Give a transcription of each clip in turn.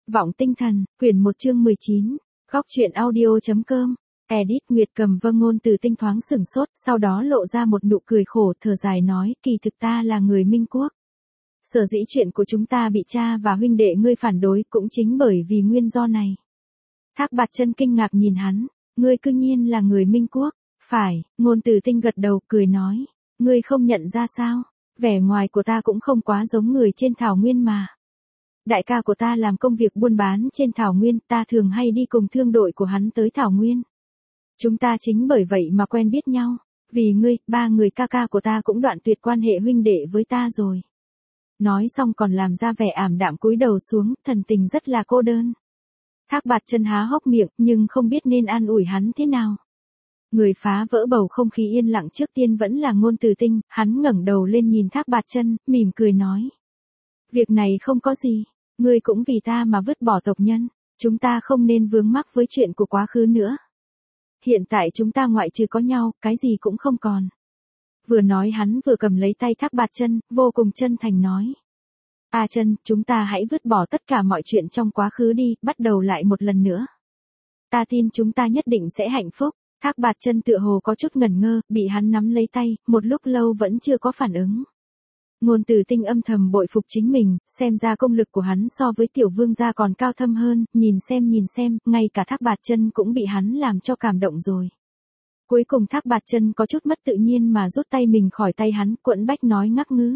Vọng Tinh Thần, quyển 1 chương 19, góc truyện audio.com, edit Nguyệt Cầm Vâng. Ngôn Từ Tinh thoáng sửng sốt, sau đó lộ ra một nụ cười khổ, thở dài nói, kỳ thực ta là người Minh Quốc. Sở dĩ chuyện của chúng ta bị cha và huynh đệ ngươi phản đối cũng chính bởi vì nguyên do này. Thác Bạt Chân kinh ngạc nhìn hắn, ngươi cư nhiên là người Minh Quốc. Phải, Ngôn Từ Tinh gật đầu, cười nói, ngươi không nhận ra sao, vẻ ngoài của ta cũng không quá giống người trên thảo nguyên mà. Đại ca của ta làm công việc buôn bán trên thảo nguyên, ta thường hay đi cùng thương đội của hắn tới thảo nguyên. Chúng ta chính bởi vậy mà quen biết nhau, vì ngươi, ba người ca ca của ta cũng đoạn tuyệt quan hệ huynh đệ với ta rồi. Nói xong còn làm ra vẻ ảm đạm cúi đầu xuống, thần tình rất là cô đơn. Thác Bạt Chân há hốc miệng, nhưng không biết nên an ủi hắn thế nào. Người phá vỡ bầu không khí yên lặng trước tiên vẫn là Ngôn Từ Tinh, hắn ngẩng đầu lên nhìn Thác Bạt Chân, mỉm cười nói. Việc này không có gì, ngươi cũng vì ta mà vứt bỏ tộc nhân, chúng ta không nên vướng mắc với chuyện của quá khứ nữa. Hiện tại chúng ta ngoại trừ có nhau, cái gì cũng không còn. Vừa nói hắn vừa cầm lấy tay Thác Bạt Chân, vô cùng chân thành nói. A Chân, chúng ta hãy vứt bỏ tất cả mọi chuyện trong quá khứ đi, bắt đầu lại một lần nữa. Ta tin chúng ta nhất định sẽ hạnh phúc. Thác Bạt Chân tựa hồ có chút ngẩn ngơ, bị hắn nắm lấy tay, một lúc lâu vẫn chưa có phản ứng. Ngôn Từ Tinh âm thầm bội phục chính mình, xem ra công lực của hắn so với tiểu vương gia còn cao thâm hơn, nhìn xem, ngay cả Thác Bạt Chân cũng bị hắn làm cho cảm động rồi. Cuối cùng Thác Bạt Chân có chút mất tự nhiên mà rút tay mình khỏi tay hắn, quẫn bách nói ngắc ngứ.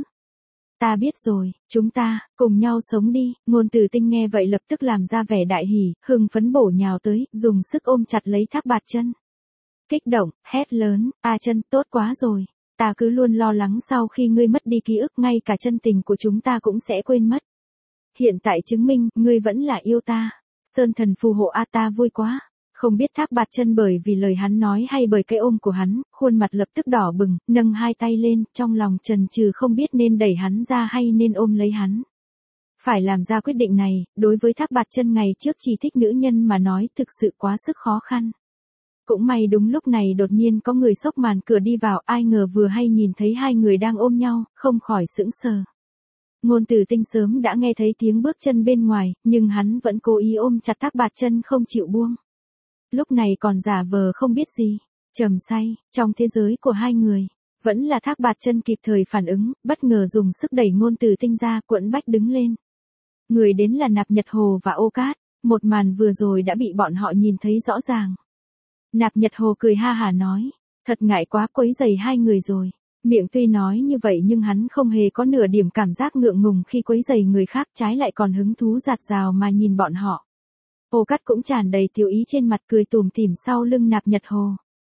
Ta biết rồi, chúng ta, cùng nhau sống đi. Ngôn Từ Tinh nghe vậy lập tức làm ra vẻ đại hỉ, hưng phấn bổ nhào tới, dùng sức ôm chặt lấy Thác Bạt Chân. Kích động, hét lớn, A Chân, tốt quá rồi. Ta cứ luôn lo lắng sau khi ngươi mất đi ký ức, ngay cả chân tình của chúng ta cũng sẽ quên mất. Hiện tại chứng minh, ngươi vẫn là yêu ta. Sơn thần phù hộ a, ta vui quá. Không biết Thác Bạt Chân bởi vì lời hắn nói hay bởi cái ôm của hắn, khuôn mặt lập tức đỏ bừng, nâng hai tay lên, trong lòng chần chừ không biết nên đẩy hắn ra hay nên ôm lấy hắn. Phải làm ra quyết định này, đối với Thác Bạt Chân ngày trước chỉ thích nữ nhân mà nói thực sự quá sức khó khăn. Cũng may đúng lúc này đột nhiên có người xốc màn cửa đi vào, ai ngờ vừa hay nhìn thấy hai người đang ôm nhau, không khỏi sững sờ. Ngôn Từ Tinh sớm đã nghe thấy tiếng bước chân bên ngoài, nhưng hắn vẫn cố ý ôm chặt Thác Bạt Chân không chịu buông. Lúc này còn giả vờ không biết gì, trầm say, trong thế giới của hai người, vẫn là Thác Bạt Chân kịp thời phản ứng, bất ngờ dùng sức đẩy Ngôn Từ Tinh ra, quẫn bách đứng lên. Người đến là Nạp Nhật Hồ và Ô Cát, một màn vừa rồi đã bị bọn họ nhìn thấy rõ ràng. Nạp Nhật Hồ cười ha hả nói, thật ngại quá quấy rầy hai người rồi. Miệng tuy nói như vậy nhưng hắn không hề có nửa điểm cảm giác ngượng ngùng khi quấy rầy người khác, trái lại còn hứng thú rạt rào mà nhìn bọn họ. Ô Cát cũng tràn đầy tiểu ý trên mặt, cười tủm tỉm sau lưng Nạp Nhật Hồ.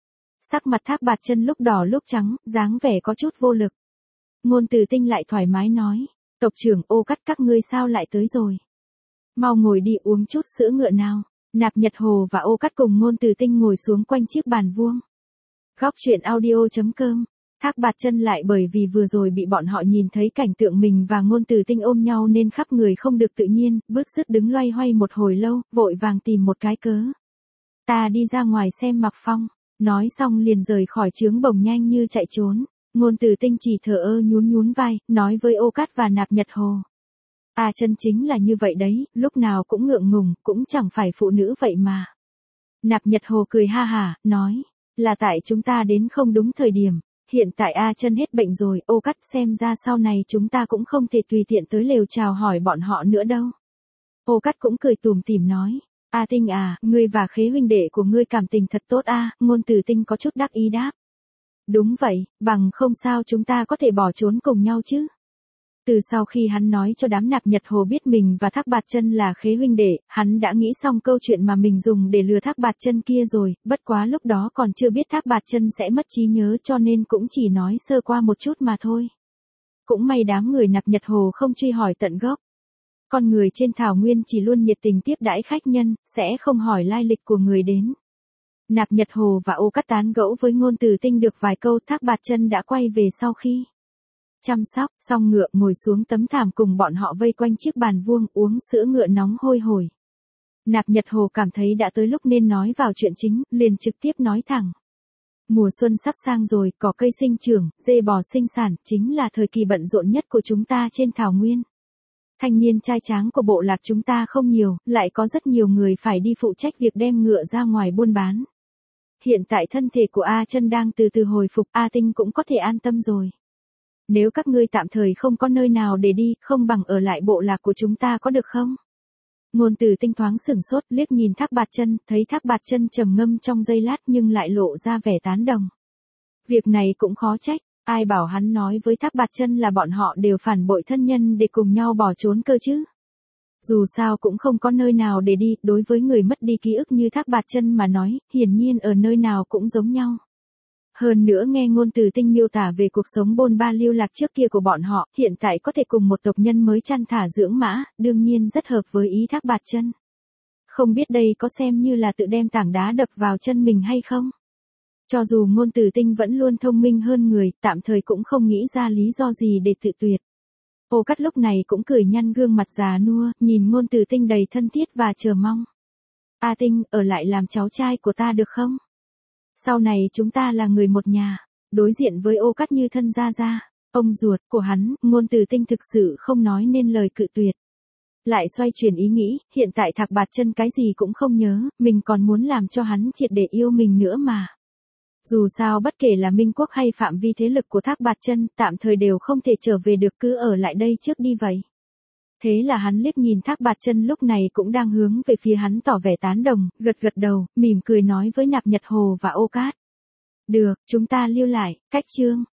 Sắc mặt Thác Bạt Chân lúc đỏ lúc trắng, dáng vẻ có chút vô lực. Ngôn Từ Tinh lại thoải mái nói, tộc trưởng Ô Cát, các ngươi sao lại tới rồi? Mau ngồi đi uống chút sữa ngựa nào. Nạp Nhật Hồ và Ô Cát cùng Ngôn Từ Tinh ngồi xuống quanh chiếc bàn vuông. Góc truyện audio.com. Thác Bạt Chân lại bởi vì vừa rồi bị bọn họ nhìn thấy cảnh tượng mình và Ngôn Từ Tinh ôm nhau nên khắp người không được tự nhiên, bứt rứt đứng loay hoay một hồi lâu, vội vàng tìm một cái cớ. Ta đi ra ngoài xem Mạc Phong, nói xong liền rời khỏi trướng bồng nhanh như chạy trốn. Ngôn Từ Tinh chỉ thờ ơ nhún vai, nói với Ô Cát và Nạp Nhật Hồ. A Chân chính là như vậy đấy, lúc nào cũng ngượng ngùng, cũng chẳng phải phụ nữ vậy mà. Nạp Nhật Hồ cười ha hả, nói, là tại chúng ta đến không đúng thời điểm, hiện tại A Chân hết bệnh rồi, Ô Cát, xem ra sau này chúng ta cũng không thể tùy tiện tới lều chào hỏi bọn họ nữa đâu. Ô Cát cũng cười tủm tỉm nói, A Tinh à, ngươi và Khế huynh đệ của ngươi cảm tình thật tốt a. Ngôn Từ Tinh có chút đắc ý đáp. Đúng vậy, bằng không sao chúng ta có thể bỏ trốn cùng nhau chứ. Từ sau khi hắn nói cho đám Nạp Nhật Hồ biết mình và Thác Bạt Chân là Khế huynh đệ, hắn đã nghĩ xong câu chuyện mà mình dùng để lừa Thác Bạt Chân kia rồi, bất quá lúc đó còn chưa biết Thác Bạt Chân sẽ mất trí nhớ cho nên cũng chỉ nói sơ qua một chút mà thôi. Cũng may đám người Nạp Nhật Hồ không truy hỏi tận gốc. Con người trên thảo nguyên chỉ luôn nhiệt tình tiếp đãi khách nhân, sẽ không hỏi lai lịch của người đến. Nạp Nhật Hồ và Ô Cát tán gẫu với Ngôn Từ Tinh được vài câu, Thác Bạt Chân đã quay về sau khi chăm sóc xong ngựa, ngồi xuống tấm thảm cùng bọn họ vây quanh chiếc bàn vuông uống sữa ngựa nóng hôi hổi. Nạp Nhật Hồ cảm thấy đã tới lúc nên nói vào chuyện chính, liền trực tiếp nói thẳng. Mùa xuân sắp sang rồi, cỏ cây sinh trưởng, dê bò sinh sản, chính là thời kỳ bận rộn nhất của chúng ta trên thảo nguyên. Thanh niên trai tráng của bộ lạc chúng ta không nhiều, lại có rất nhiều người phải đi phụ trách việc đem ngựa ra ngoài buôn bán. Hiện tại thân thể của A Chân đang từ từ hồi phục, A Tinh cũng có thể an tâm rồi. Nếu các ngươi tạm thời không có nơi nào để đi, không bằng ở lại bộ lạc của chúng ta có được không? Ngôn Từ Tinh thoáng sửng sốt, liếc nhìn Thác Bạt Chân, thấy Thác Bạt Chân trầm ngâm trong giây lát nhưng lại lộ ra vẻ tán đồng. Việc này cũng khó trách, ai bảo hắn nói với Thác Bạt Chân là bọn họ đều phản bội thân nhân để cùng nhau bỏ trốn cơ chứ. Dù sao cũng không có nơi nào để đi, đối với người mất đi ký ức như Thác Bạt Chân mà nói, hiển nhiên ở nơi nào cũng giống nhau. Hơn nữa nghe Ngôn Từ Tinh miêu tả về cuộc sống bôn ba lưu lạc trước kia của bọn họ, hiện tại có thể cùng một tộc nhân mới chăn thả dưỡng mã, đương nhiên rất hợp với ý Thác Bạt Chân. Không biết đây có xem như là tự đem tảng đá đập vào chân mình hay không? Cho dù Ngôn Từ Tinh vẫn luôn thông minh hơn người, tạm thời cũng không nghĩ ra lý do gì để tự tuyệt. Ô Cát lúc này cũng cười nhăn gương mặt già nua, nhìn Ngôn Từ Tinh đầy thân thiết và chờ mong. A Tinh, ở lại làm cháu trai của ta được không? Sau này chúng ta là người một nhà. Đối diện với Ô Cát như thân gia gia, ông ruột của hắn, Ngôn Từ Tinh thực sự không nói nên lời cự tuyệt. Lại xoay chuyển ý nghĩ, hiện tại Thác Bạt Chân cái gì cũng không nhớ, mình còn muốn làm cho hắn triệt để yêu mình nữa mà. Dù sao bất kể là Minh Quốc hay phạm vi thế lực của Thác Bạt Chân, tạm thời đều không thể trở về được, cứ ở lại đây trước đi vậy. Thế là hắn liếc nhìn Thác Bạt Chân lúc này cũng đang hướng về phía hắn tỏ vẻ tán đồng, gật gật đầu, mỉm cười nói với Nạp Nhật Hồ và Ô Cát. Được, chúng ta lưu lại, cách chương.